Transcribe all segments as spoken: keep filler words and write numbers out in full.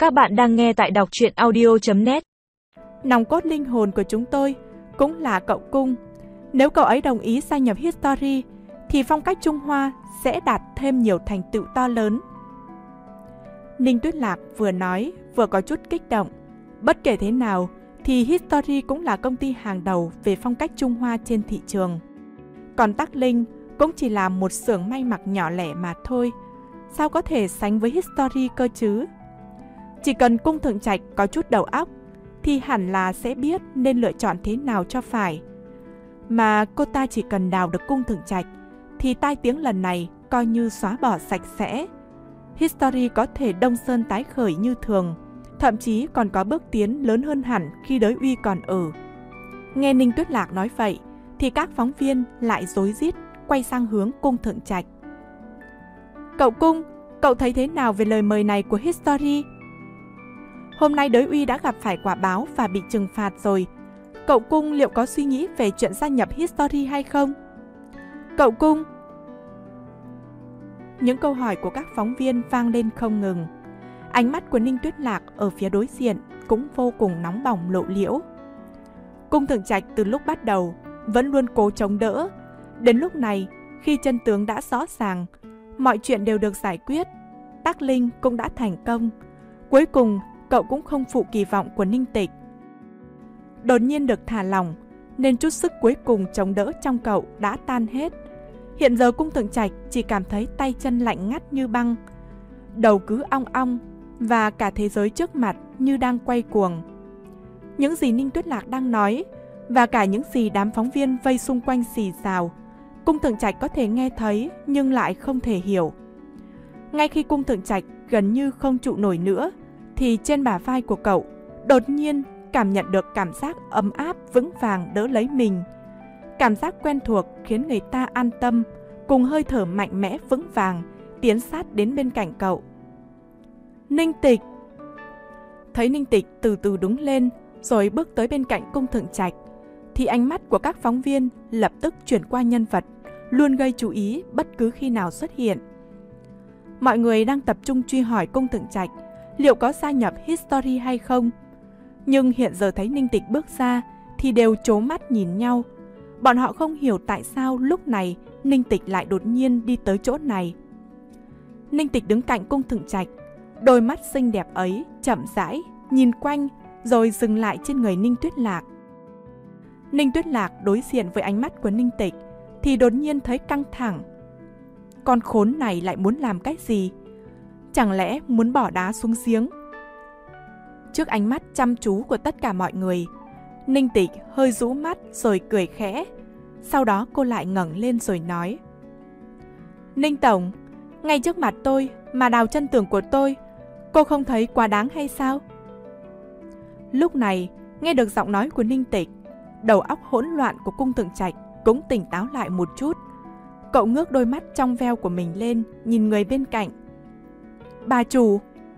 Các bạn đang nghe tại đọc truyện audio chấm net. Nòng cốt linh hồn của chúng tôi cũng là cậu Cung. Nếu cậu ấy đồng ý gia nhập History thì phong cách Trung Hoa sẽ đạt thêm nhiều thành tựu to lớn. Ninh Tuyết Lạc vừa nói vừa có chút kích động. Bất kể thế nào thì History cũng là công ty hàng đầu về phong cách Trung Hoa trên thị trường. Còn Tắc Linh cũng chỉ là một xưởng may mặc nhỏ lẻ mà thôi. Sao có thể sánh với History cơ chứ? Chỉ cần Cung Thượng Trạch có chút đầu óc thì hẳn là sẽ biết nên lựa chọn thế nào cho phải. Mà cô ta chỉ cần đào được Cung Thượng Trạch thì tai tiếng lần này coi như xóa bỏ sạch sẽ. History có thể đông sơn tái khởi như thường, thậm chí còn có bước tiến lớn hơn hẳn khi Đới Uy còn ở. Nghe Ninh Tuyết Lạc nói vậy thì các phóng viên lại rối rít quay sang hướng Cung Thượng Trạch. Cậu Cung, cậu thấy thế nào về lời mời này của History? Hôm nay Đới Uy đã gặp phải quả báo và bị trừng phạt rồi. Cậu Cung liệu có suy nghĩ về chuyện gia nhập History hay không? Cậu Cung. Những câu hỏi của các phóng viên vang lên không ngừng. Ánh mắt của Ninh Tuyết Lạc ở phía đối diện cũng vô cùng nóng bỏng lộ liễu. Cung Thượng Trạch từ lúc bắt đầu vẫn luôn cố chống đỡ. Đến lúc này, khi chân tướng đã rõ ràng, mọi chuyện đều được giải quyết, Tắc Linh cũng đã thành công. Cuối cùng, cậu cũng không phụ kỳ vọng của Ninh Tịch. Đột nhiên được thả lỏng, nên chút sức cuối cùng chống đỡ trong cậu đã tan hết. Hiện giờ Cung Thượng Trạch chỉ cảm thấy tay chân lạnh ngắt như băng, đầu cứ ong ong và cả thế giới trước mặt như đang quay cuồng. Những gì Ninh Tuyết Lạc đang nói và cả những gì đám phóng viên vây xung quanh xì xào, Cung Thượng Trạch có thể nghe thấy nhưng lại không thể hiểu. Ngay khi Cung Thượng Trạch gần như không trụ nổi nữa thì trên bả vai của cậu đột nhiên cảm nhận được cảm giác ấm áp vững vàng đỡ lấy mình. Cảm giác quen thuộc khiến người ta an tâm, cùng hơi thở mạnh mẽ vững vàng tiến sát đến bên cạnh cậu. Ninh Tịch. Thấy Ninh Tịch từ từ đứng lên rồi bước tới bên cạnh Cung Thượng Trạch thì ánh mắt của các phóng viên lập tức chuyển qua nhân vật luôn gây chú ý bất cứ khi nào xuất hiện. Mọi người đang tập trung truy hỏi Cung Thượng Trạch liệu có gia nhập History hay không. Nhưng hiện giờ thấy Ninh Tịch bước ra thì đều trố mắt nhìn nhau. Bọn họ không hiểu tại sao lúc này Ninh Tịch lại đột nhiên đi tới chỗ này. Ninh Tịch đứng cạnh Cung Thượng Trạch, đôi mắt xinh đẹp ấy chậm rãi nhìn quanh rồi dừng lại trên người Ninh Tuyết Lạc. Ninh Tuyết Lạc đối diện với ánh mắt của Ninh Tịch thì đột nhiên thấy căng thẳng. Con khốn này lại muốn làm cái gì? Chẳng lẽ muốn bỏ đá xuống giếng? Trước ánh mắt chăm chú của tất cả mọi người, Ninh Tịch hơi rũ mắt rồi cười khẽ. Sau đó cô lại ngẩng lên rồi nói: Ninh Tổng, ngay trước mặt tôi mà đào chân tường của tôi, cô không thấy quá đáng hay sao? Lúc này, nghe được giọng nói của Ninh Tịch, đầu óc hỗn loạn của Cung Thượng Trạch cũng tỉnh táo lại một chút. Cậu ngước đôi mắt trong veo của mình lên, nhìn người bên cạnh. Bà chủ.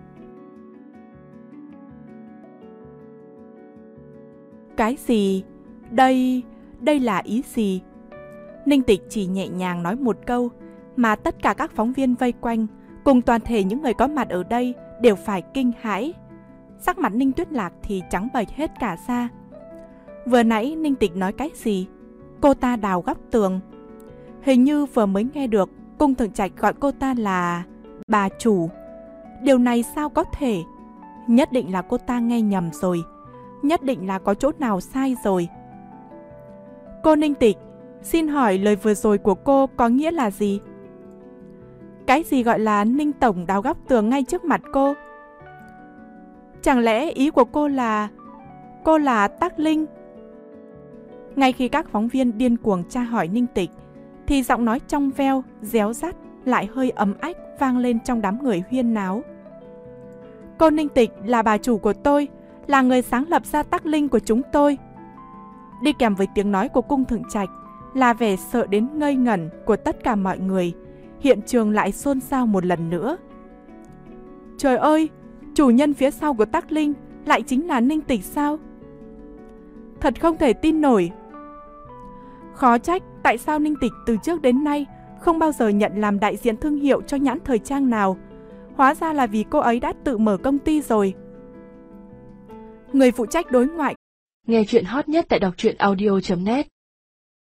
Cái gì? Đây... đây là ý gì? Ninh Tịch chỉ nhẹ nhàng nói một câu mà tất cả các phóng viên vây quanh cùng toàn thể những người có mặt ở đây đều phải kinh hãi. Sắc mặt Ninh Tuyết Lạc thì trắng bệch hết cả da. Vừa nãy Ninh Tịch nói cái gì? Cô ta đào góc tường. Hình như vừa mới nghe được Cung Thượng Trạch gọi cô ta là bà chủ. Điều này sao có thể? Nhất định là cô ta nghe nhầm rồi. Nhất định là có chỗ nào sai rồi. Cô Ninh Tịch, xin hỏi lời vừa rồi của cô có nghĩa là gì? Cái gì gọi là Ninh Tổng đào góc tường ngay trước mặt cô? Chẳng lẽ ý của cô là... cô là Tắc Linh? Ngay khi các phóng viên điên cuồng tra hỏi Ninh Tịch thì giọng nói trong veo, réo rắt lại hơi ấm ách vang lên trong đám người huyên náo. Cô Ninh Tịch là bà chủ của tôi, là người sáng lập ra Tắc Linh của chúng tôi. Đi kèm với tiếng nói của Cung Thượng Trạch là vẻ sợ đến ngây ngẩn của tất cả mọi người. Hiện trường lại xôn xao một lần nữa. Trời ơi, chủ nhân phía sau của Tắc Linh lại chính là Ninh Tịch sao? Thật không thể tin nổi. Khó trách tại sao Ninh Tịch từ trước đến nay không bao giờ nhận làm đại diện thương hiệu cho nhãn thời trang nào. Hóa ra là vì cô ấy đã tự mở công ty rồi. Người phụ trách đối ngoại. Nghe chuyện hot nhất tại đọc truyện audio chấm net